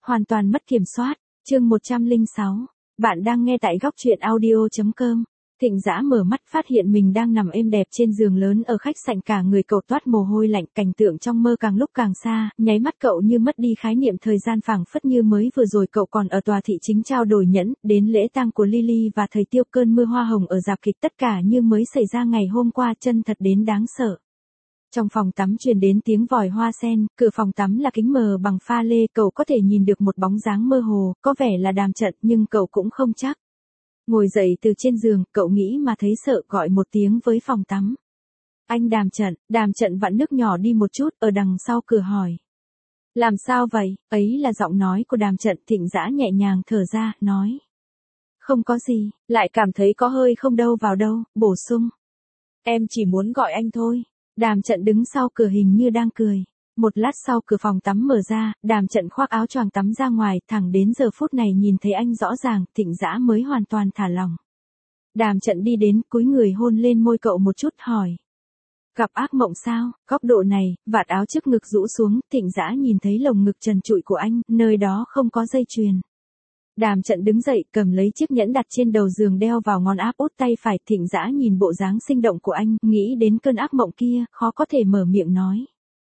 Hoàn toàn mất kiểm soát. Chương 106. Bạn đang nghe tại góc truyện audio.com. Thịnh Dã mở mắt phát hiện mình đang nằm êm đẹp trên giường lớn ở khách sạn, cả người cậu toát mồ hôi lạnh, cảnh tượng trong mơ càng lúc càng xa, nháy mắt cậu như mất đi khái niệm thời gian, phảng phất như mới vừa rồi cậu còn ở tòa thị chính trao đổi nhẫn, đến lễ tang của Lily và thời Tiêu, cơn mưa hoa hồng ở rạp kịch, tất cả như mới xảy ra ngày hôm qua, chân thật đến đáng sợ. Trong phòng tắm truyền đến tiếng vòi hoa sen, cửa phòng tắm là kính mờ bằng pha lê, cậu có thể nhìn được một bóng dáng mơ hồ, có vẻ là Đàm Trận nhưng cậu cũng không chắc. Ngồi dậy từ trên giường, cậu nghĩ mà thấy sợ, gọi một tiếng với phòng tắm. Anh Đàm Trận vặn nước nhỏ đi một chút, ở đằng sau cửa hỏi. Làm sao vậy? Ấy là giọng nói của Đàm Trận. Thịnh Dã nhẹ nhàng thở ra, nói. Không có gì, lại cảm thấy có hơi không đâu vào đâu, bổ sung. Em chỉ muốn gọi anh thôi. Đàm Trận đứng sau cửa hình như đang cười. Một lát sau cửa phòng tắm mở ra, Đàm Trận khoác áo choàng tắm ra ngoài, thẳng đến giờ phút này nhìn thấy anh rõ ràng, Thịnh Dã mới hoàn toàn thả lỏng. Đàm Trận đi đến, cúi người hôn lên môi cậu một chút, hỏi. Gặp ác mộng sao? Góc độ này, vạt áo trước ngực rũ xuống, Thịnh Dã nhìn thấy lồng ngực trần trụi của anh, nơi đó không có dây chuyền. Đàm Trận đứng dậy, cầm lấy chiếc nhẫn đặt trên đầu giường đeo vào ngón áp út tay phải. Thịnh Dã nhìn bộ dáng sinh động của anh, nghĩ đến cơn ác mộng kia, khó có thể mở miệng nói.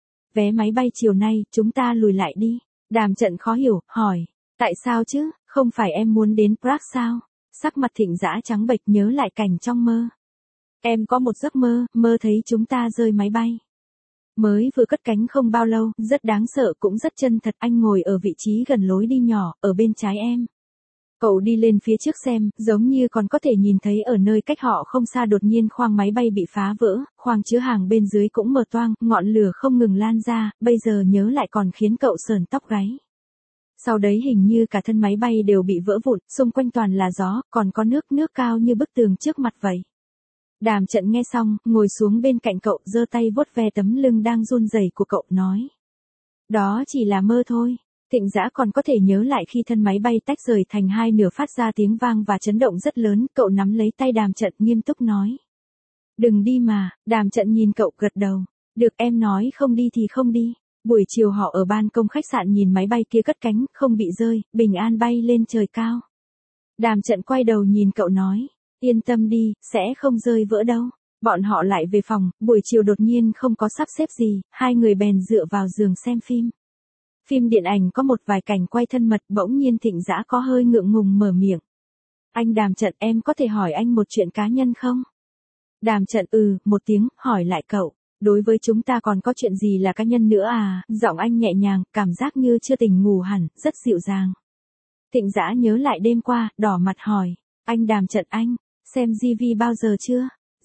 Vé máy bay chiều nay, chúng ta lùi lại đi. Đàm Trận khó hiểu, hỏi. Tại sao chứ, không phải em muốn đến Prague sao? Sắc mặt Thịnh Dã trắng bệch, nhớ lại cảnh trong mơ. Em có một giấc mơ, mơ thấy chúng ta rơi máy bay. Mới vừa cất cánh không bao lâu, rất đáng sợ cũng rất chân thật. Anh ngồi ở vị trí gần lối đi nhỏ, ở bên trái em. Cậu đi lên phía trước xem, giống như còn có thể nhìn thấy ở nơi cách họ không xa đột nhiên khoang máy bay bị phá vỡ, khoang chứa hàng bên dưới cũng mở toang, ngọn lửa không ngừng lan ra, bây giờ nhớ lại còn khiến cậu sởn tóc gáy. Sau đấy hình như cả thân máy bay đều bị vỡ vụn, xung quanh toàn là gió, còn có nước cao như bức tường trước mặt vậy. Đàm Trận nghe xong, ngồi xuống bên cạnh cậu, giơ tay vuốt ve tấm lưng đang run rẩy của cậu, nói. Đó chỉ là mơ thôi. Thịnh Dã còn có thể nhớ lại khi thân máy bay tách rời thành hai nửa, phát ra tiếng vang và chấn động rất lớn, cậu nắm lấy tay Đàm Trận nghiêm túc nói. Đừng đi mà. Đàm Trận nhìn cậu, gật đầu. Được, em nói không đi thì không đi. Buổi chiều họ ở ban công khách sạn nhìn máy bay kia cất cánh, không bị rơi, bình an bay lên trời cao. Đàm Trận quay đầu nhìn cậu nói. Yên tâm đi, sẽ không rơi vỡ đâu. Bọn họ lại về phòng, buổi chiều đột nhiên không có sắp xếp gì, hai người bèn dựa vào giường xem phim. Phim điện ảnh có một vài cảnh quay thân mật, bỗng nhiên Thịnh Dã có hơi ngượng ngùng mở miệng. Anh Đàm Trận, em có thể hỏi anh một chuyện cá nhân không? Đàm Trận một tiếng, hỏi lại cậu. Đối với chúng ta còn có chuyện gì là cá nhân nữa à? Giọng anh nhẹ nhàng, cảm giác như chưa tỉnh ngủ hẳn, rất dịu dàng. Thịnh Dã nhớ lại đêm qua, đỏ mặt hỏi. Anh Đàm Trận, anh xem GV bao giờ chưa?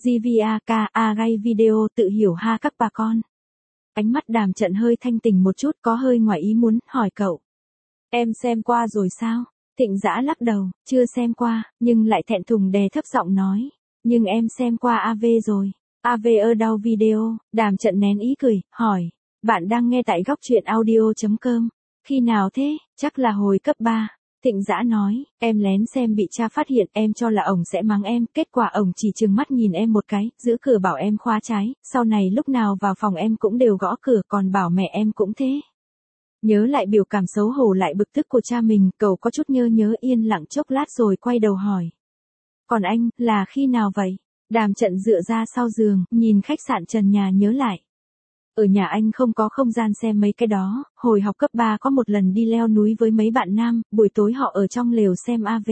GVAK, gay video tự hiểu ha các bà con. Ánh mắt Đàm Trận hơi thanh tỉnh một chút, có hơi ngoài ý muốn, hỏi cậu. Em xem qua rồi sao? Thịnh Dã lắc đầu, chưa xem qua, nhưng lại thẹn thùng đè thấp giọng nói. Nhưng em xem qua AV rồi. AV ở đâu video? Đàm Trận nén ý cười, hỏi. Bạn đang nghe tại góc truyện audio.com. Khi nào thế? Chắc là hồi cấp 3. Thịnh Dã nói, em lén xem bị cha phát hiện, em cho là ổng sẽ mắng em, kết quả ổng chỉ trừng mắt nhìn em một cái, giữ cửa bảo em khóa trái, sau này lúc nào vào phòng em cũng đều gõ cửa, còn bảo mẹ em cũng thế. Nhớ lại biểu cảm xấu hổ lại bực tức của cha mình, cậu có chút nhớ yên lặng chốc lát rồi quay đầu hỏi. Còn anh, là khi nào vậy? Đàm Trận dựa ra sau giường, nhìn khách sạn trần nhà nhớ lại. Ở nhà anh không có không gian xem mấy cái đó, hồi học cấp 3 có một lần đi leo núi với mấy bạn nam, buổi tối họ ở trong lều xem AV.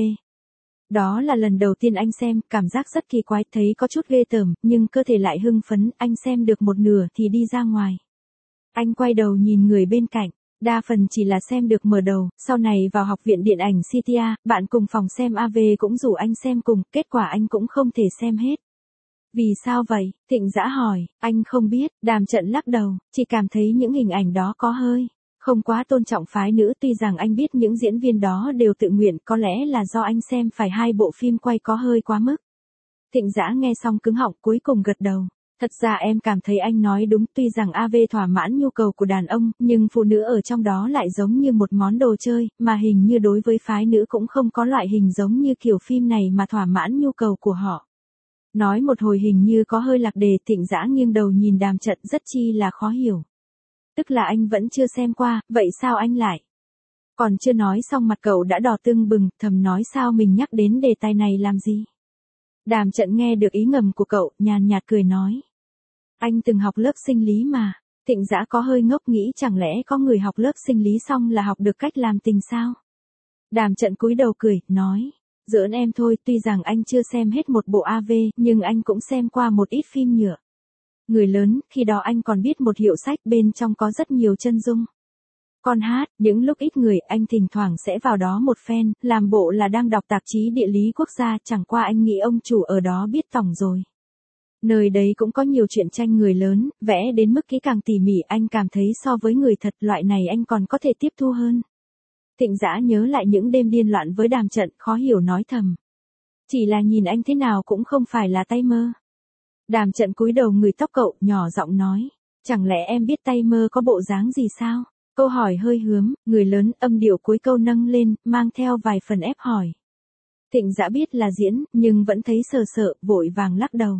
Đó là lần đầu tiên anh xem, cảm giác rất kỳ quái, thấy có chút ghê tởm, nhưng cơ thể lại hưng phấn, anh xem được một nửa thì đi ra ngoài. Anh quay đầu nhìn người bên cạnh, đa phần chỉ là xem được mở đầu, sau này vào học viện điện ảnh CTA, bạn cùng phòng xem AV cũng rủ anh xem cùng, kết quả anh cũng không thể xem hết. Vì sao vậy? Thịnh Dã hỏi. Anh không biết. Đàm Trận lắc đầu, chỉ cảm thấy những hình ảnh đó có hơi không quá tôn trọng phái nữ, tuy rằng anh biết những diễn viên đó đều tự nguyện, có lẽ là do anh xem phải hai bộ phim quay có hơi quá mức. Thịnh Dã nghe xong cứng họng, cuối cùng gật đầu. Thật ra em cảm thấy anh nói đúng, tuy rằng AV thỏa mãn nhu cầu của đàn ông, nhưng phụ nữ ở trong đó lại giống như một món đồ chơi, mà hình như đối với phái nữ cũng không có loại hình giống như kiểu phim này mà thỏa mãn nhu cầu của họ. Nói một hồi hình như có hơi lạc đề, Thịnh Dã nghiêng đầu nhìn Đàm Trận rất chi là khó hiểu. Tức là anh vẫn chưa xem qua, vậy sao anh lại? Còn chưa nói xong mặt cậu đã đỏ tưng bừng, thầm nói sao mình nhắc đến đề tài này làm gì. Đàm Trận nghe được ý ngầm của cậu, nhàn nhạt cười nói. Anh từng học lớp sinh lý mà. Thịnh Dã có hơi ngốc nghĩ chẳng lẽ có người học lớp sinh lý xong là học được cách làm tình sao? Đàm Trận cúi đầu cười, nói. Giỡn em thôi, tuy rằng anh chưa xem hết một bộ AV, nhưng anh cũng xem qua một ít phim nhựa. Người lớn, khi đó anh còn biết một hiệu sách bên trong có rất nhiều chân dung. Con hát, những lúc ít người anh thỉnh thoảng sẽ vào đó một phen, làm bộ là đang đọc tạp chí địa lý quốc gia, chẳng qua anh nghĩ ông chủ ở đó biết tỏng rồi. Nơi đấy cũng có nhiều truyện tranh người lớn, vẽ đến mức kỹ càng tỉ mỉ anh cảm thấy so với người thật loại này anh còn có thể tiếp thu hơn. Thịnh Dã nhớ lại những đêm điên loạn với Đàm Trận, khó hiểu nói thầm. Chỉ là nhìn anh thế nào cũng không phải là tay mơ. Đàm Trận cúi đầu ngửi tóc cậu, nhỏ giọng nói. Chẳng lẽ em biết tay mơ có bộ dáng gì sao? Câu hỏi hơi hướm, người lớn, âm điệu cuối câu nâng lên, mang theo vài phần ép hỏi. Thịnh Dã biết là diễn, nhưng vẫn thấy sợ sợ, vội vàng lắc đầu.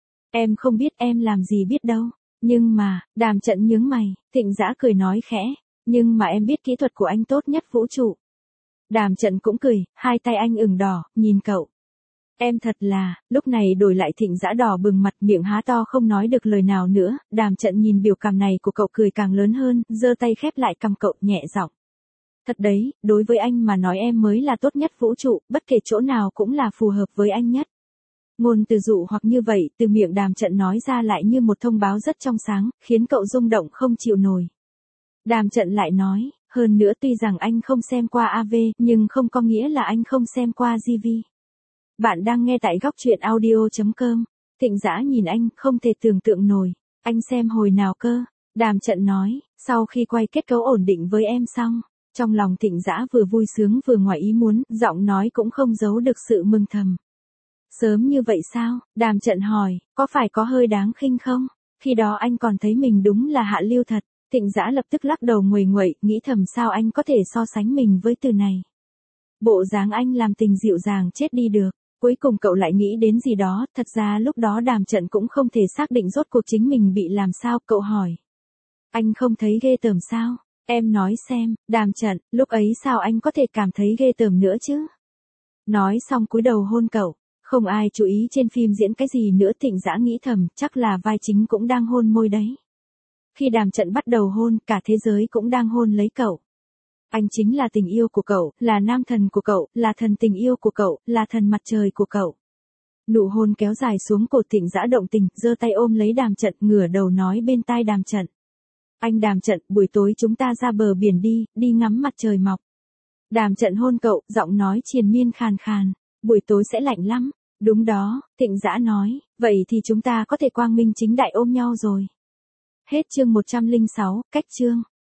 Em không biết, em làm gì biết đâu. Nhưng mà, Đàm Trận nhướng mày, Thịnh Dã cười nói khẽ. Nhưng mà em biết kỹ thuật của anh tốt nhất vũ trụ. Đàm Trận cũng cười, hai tay anh ửng đỏ, nhìn cậu. Em thật là, lúc này đổi lại Thịnh Dã đỏ bừng mặt, miệng há to không nói được lời nào nữa. Đàm Trận nhìn biểu cảm này của cậu cười càng lớn hơn, giơ tay khép lại cằm cậu, nhẹ giọng. Thật đấy, đối với anh mà nói em mới là tốt nhất vũ trụ, bất kể chỗ nào cũng là phù hợp với anh nhất. Ngôn từ dụ hoặc như vậy, từ miệng Đàm Trận nói ra lại như một thông báo rất trong sáng, khiến cậu rung động không chịu nổi. Đàm Trận lại nói, hơn nữa tuy rằng anh không xem qua AV, nhưng không có nghĩa là anh không xem qua GV. Bạn đang nghe tại góc truyện audio.com. Thịnh Dã nhìn anh, không thể tưởng tượng nổi. Anh xem hồi nào cơ? Đàm Trận nói, sau khi quay kết cấu ổn định với em xong. Trong lòng Thịnh Dã vừa vui sướng vừa ngoài ý muốn, giọng nói cũng không giấu được sự mừng thầm. Sớm như vậy sao? Đàm Trận hỏi, có phải có hơi đáng khinh không? Khi đó anh còn thấy mình đúng là hạ lưu thật. Thịnh Dã lập tức lắc đầu nguầy nguậy, nghĩ thầm sao anh có thể so sánh mình với từ này. Bộ dáng anh làm tình dịu dàng chết đi được. Cuối cùng cậu lại nghĩ đến gì đó, thật ra lúc đó Đàm Trận cũng không thể xác định rốt cuộc chính mình bị làm sao, cậu hỏi. Anh không thấy ghê tởm sao? Em nói xem, Đàm Trận, lúc ấy sao anh có thể cảm thấy ghê tởm nữa chứ? Nói xong cúi đầu hôn cậu, không ai chú ý trên phim diễn cái gì nữa. Thịnh Dã nghĩ thầm, chắc là vai chính cũng đang hôn môi đấy. Khi Đàm Trận bắt đầu hôn, cả thế giới cũng đang hôn lấy cậu. Anh chính là tình yêu của cậu, là nam thần của cậu, là thần tình yêu của cậu, là thần mặt trời của cậu. Nụ hôn kéo dài xuống cổ. Thịnh Dã động tình, giơ tay ôm lấy Đàm Trận, ngửa đầu nói bên tai Đàm Trận. Anh Đàm Trận, buổi tối chúng ta ra bờ biển đi, đi ngắm mặt trời mọc. Đàm Trận hôn cậu, giọng nói triền miên khàn khàn. Buổi tối sẽ lạnh lắm. Đúng đó, Thịnh Dã nói, vậy thì chúng ta có thể quang minh chính đại ôm nhau rồi. Hết chương 106, cách chương.